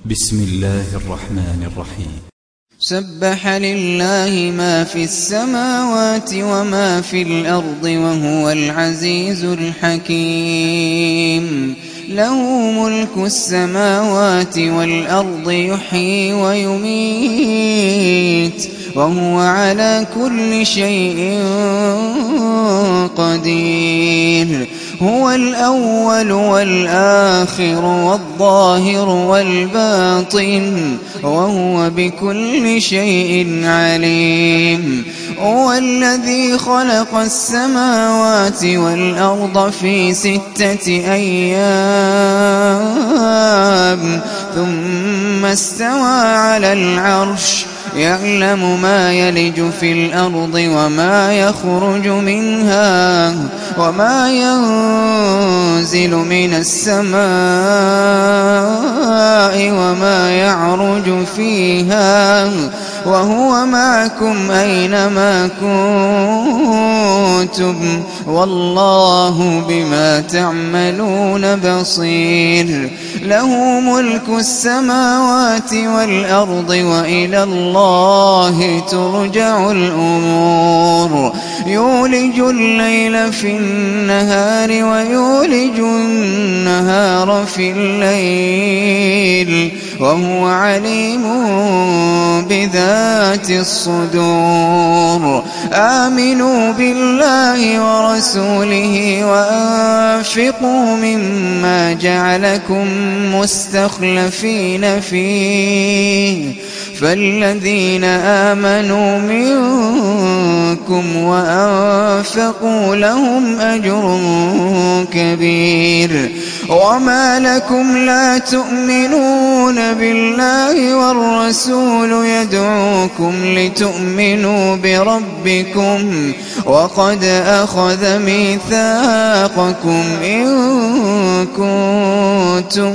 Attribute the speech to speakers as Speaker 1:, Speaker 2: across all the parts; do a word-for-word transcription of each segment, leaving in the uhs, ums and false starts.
Speaker 1: بسم الله الرحمن الرحيم.
Speaker 2: سبح لله ما في السماوات وما في الأرض وهو العزيز الحكيم. له ملك السماوات والأرض يحيي ويميت وهو على كل شيء قدير. هو الأول والآخر والظاهر والباطن وهو بكل شيء عليم. هو الذي خلق السماوات والأرض في ستة أيام ثم استوى على العرش يعلم ما يلج في الأرض وما يخرج منها وما ينزل من السماء وما يعرج فيها وهو معكم أينما كنتم والله بما تعملون بصير. له ملك السماوات والأرض وإلى الله ترجع الأمور. يولج الليل في النهار ويولج النهار في الليل وهو عليم بذات الصدور. آمنوا بالله ورسوله وأنفقوا مما جعلكم مستخلفين فيه فالذين آمنوا منكم وأنفقوا لهم أجر كبير. وما لكم لا تؤمنون بالله والرسول يدعوكم لتؤمنوا بربكم وقد أخذ ميثاقكم إن كنتم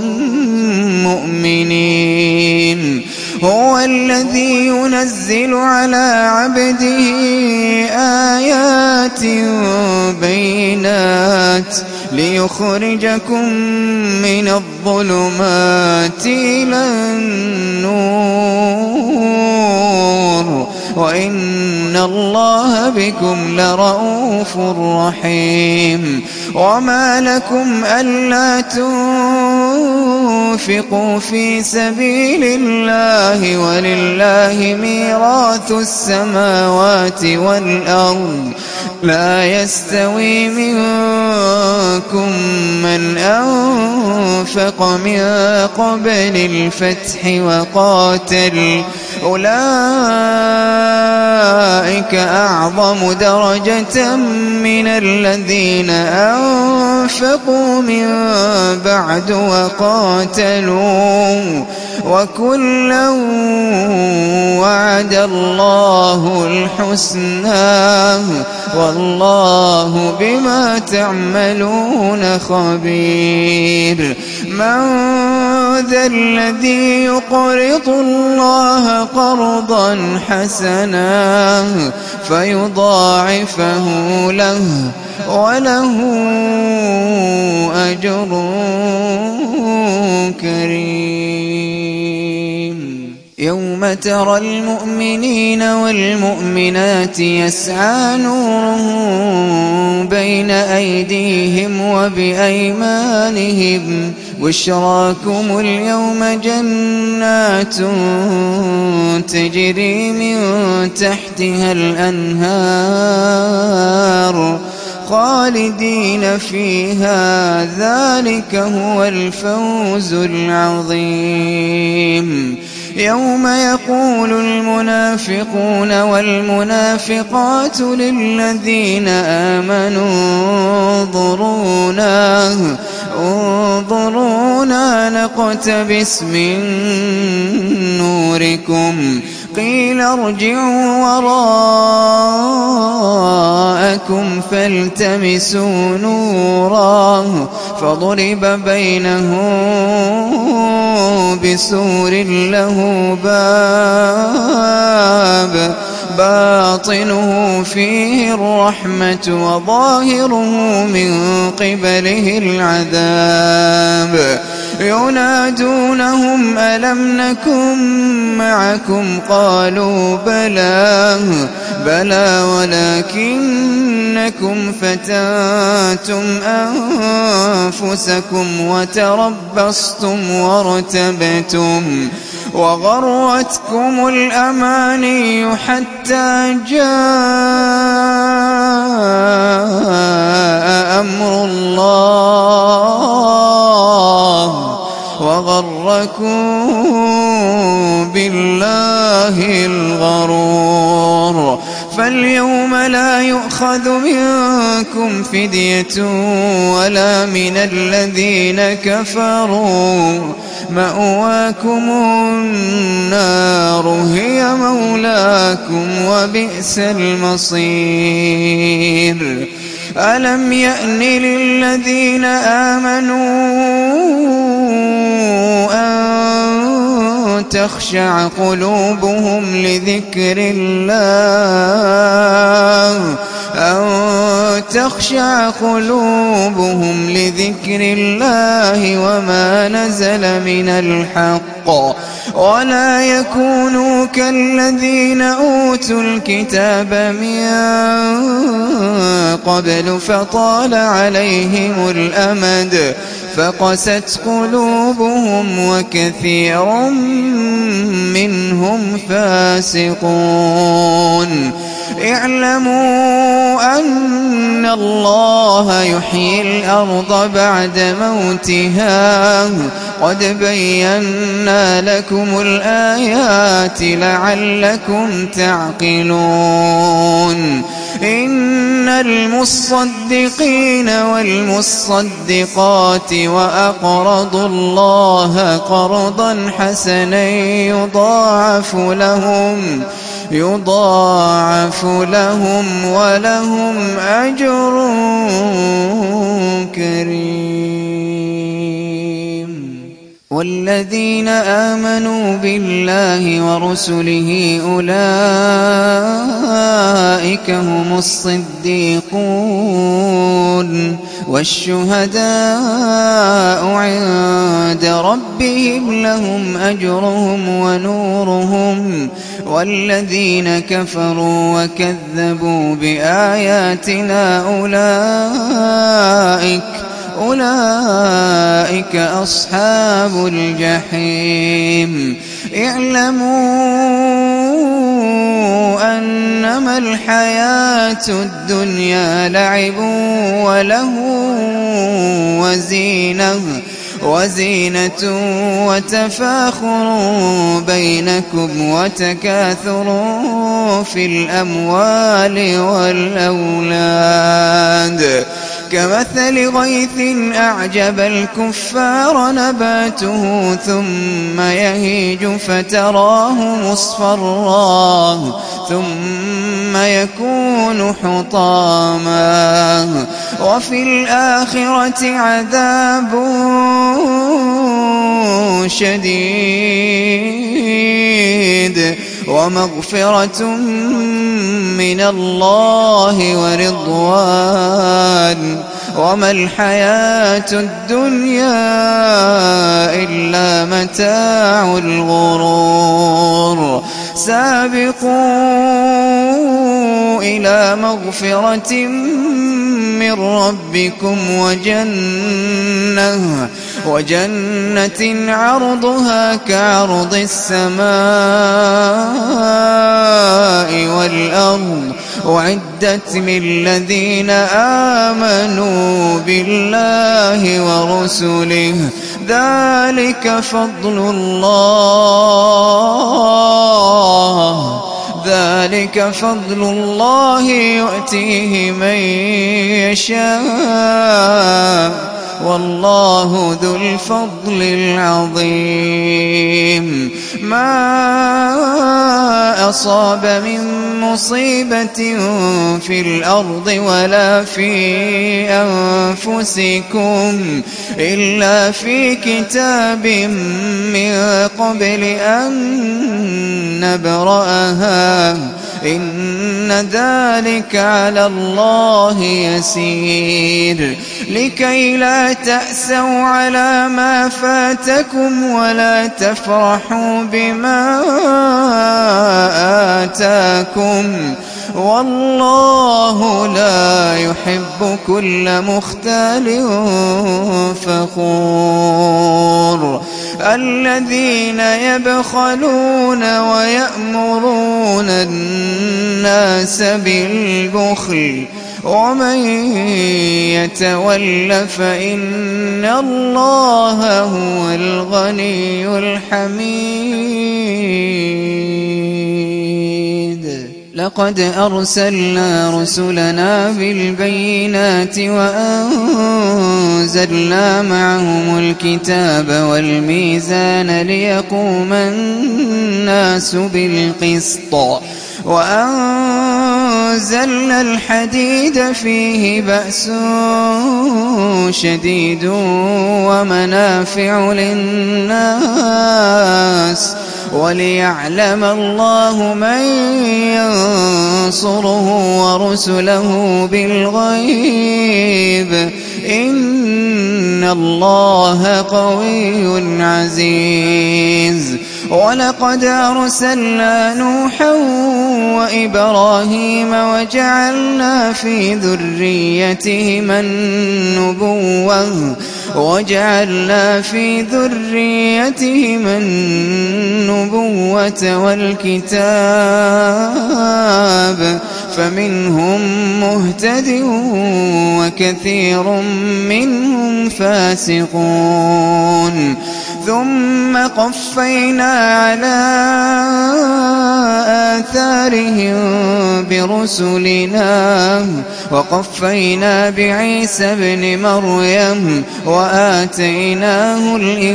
Speaker 2: مؤمنين. هو الذي ينزل على عبده آيات بينات ليخرجكم من الظلمات إلى النور وإن الله بكم لرؤوف رحيم. وما لكم ألا تنفقوا في سبيل الله ولله ميراث السماوات والأرض لا يستوي منكم من أنفق من قبل الفتح وقاتل أولئك أعظم درجة من الذين أنفقوا من بعد وقاتلوا وكلا وعد الله الحسنى والله بما تعملون خبير. من ذا الذي يقرض الله قرضا حسنا فيضاعفه له وله أجر كريم. يوم ترى المؤمنين والمؤمنات يسعى نورهم بين أيديهم وبأيمانهم بشراكم اليوم جنات تجري من تحتها الأنهار خالدين فيها ذلك هو الفوز العظيم. يوم يقول المنافقون والمنافقات للذين آمنوا انظرونا انظرونا نقتبس من نوركم قيل ارجعوا وراءكم فالتمسوا نورا فضرب بينهم بسور له باب باطنه فيه الرحمة وظاهره من قبله العذاب. ينادونهم ألم نكن معكم قالوا بلى بلى ولكنكم فتنتم أنفسكم وتربصتم وارتبتم وغرتكم الأماني حتى جاء أمر الله وغركم بالله الغرور فاليوم لا يؤخذ منكم فدية ولا من الذين كفروا مأواكم النار هي مولاكم وبئس المصير ألم يأن للذين آمنوا أن تخشع قلوبهم لذكر الله أن تخشع قلوبهم لذكر الله وما نزل من الحق ولا يكونوا كالذين أوتوا الكتاب من قبل فطال عليهم الأمد فقست قلوبهم وكثير منهم فاسقون اعلموا أن الله يحيي الأرض بعد موتها قد بينا لكم الآيات لعلكم تعقلون إن المصدقين والمصدقات وأقرضوا الله قرضا حسنا يضاعف لهم يضاعف لهم ولهم أجر كريم والذين آمنوا بالله ورسله أولئك هم الصديقون والشهداء عند ربهم لهم أجرهم ونورهم والذين كفروا وكذبوا بآياتنا أولئك أولئك أصحاب الجحيم اعلموا أنما الحياة الدنيا لعب وله وزينة وزينة وتفاخر بينكم وتكاثر في الأموال والأولاد كمثل غيث أعجب الكفار نباته ثم يهيج فتراه مصفرا ثم يكون حطاما وفي الآخرة عذاب شديد ومغفرة من الله ورضوان وما الحياة الدنيا إلا متاع الغرور سابقوا إلى مغفرة من ربكم وجنة وجنة عرضها كعرض السماء والأرض أعدت للذين آمنوا بالله ورسله ذلك فضل الله ذلك فضل الله يؤتيه من يشاء والله ذو الفضل العظيم ما أصاب من مصيبة في الأرض ولا في أنفسكم إلا في كتاب من قبل أن نبرأها إن ذلك على الله يسير لكي لا تأسوا على ما فاتكم ولا تفرحوا بما آتاكم والله لا يحب كل مختال فخور الذين يبخلون ويأمرون الناس بالبخل ومن يتول فإن الله هو الغني الحميد لقد أرسلنا رسلنا بالبينات وأنزلنا معهم الكتاب والميزان ليقوم الناس بالقسط وأنزلنا الحديد فيه بأس شديد ومنافع للناس وليعلم الله من ينصره ورسله بالغيب إن الله قوي عزيز ولقد أرسلنا نوحا وإبراهيم وجعلنا في ذريتهما النبوة وجعلنا في ذريتهما النبوة والكتاب فمنهم مهتد وكثير منهم فاسقون ثم قفينا على آثارهم برسلنا وقفينا بعيسى ابن مريم وآتيناه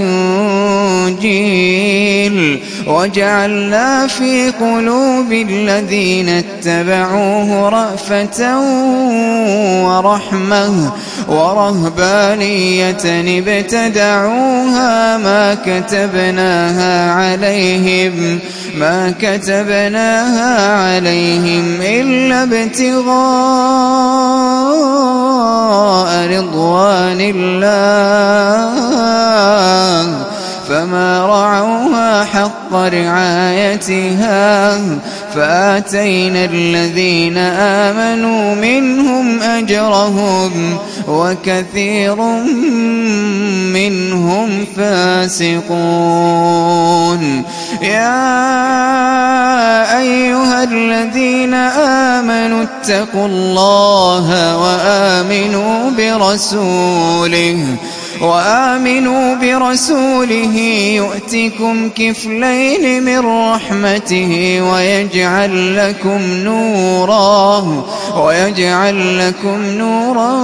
Speaker 2: الإنجيل وجعلنا في قلوب الذين اتبعوه رأفة ورحمة ورهبانية ابتدعوها ما كتبناها عليهم ما كتبناها عليهم إلا ابتغاء رضوان الله فما رعوها حق رعايتها فآتينا الذين آمنوا منهم أجرهم وكثير منهم فاسقون يا أيها الذين آمنوا اتقوا الله وآمنوا برسوله وآمنوا برسوله يؤتكم كفلين من رحمته ويجعل لكم نورا ويجعل لكم نورا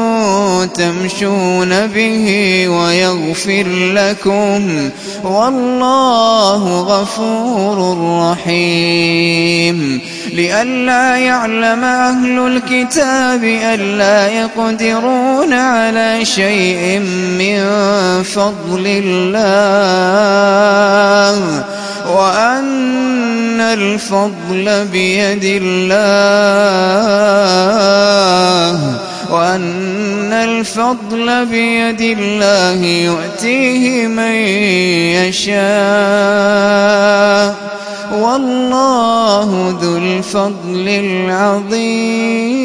Speaker 2: تمشون به ويغفر لكم والله غفور رحيم لئلا يعلم أهل الكتاب ألا يقدرون على شيء من فضل الله وأن الفضل بيد الله وأن الفضل بيد الله يؤتيه من يشاء والله ذو الفضل العظيم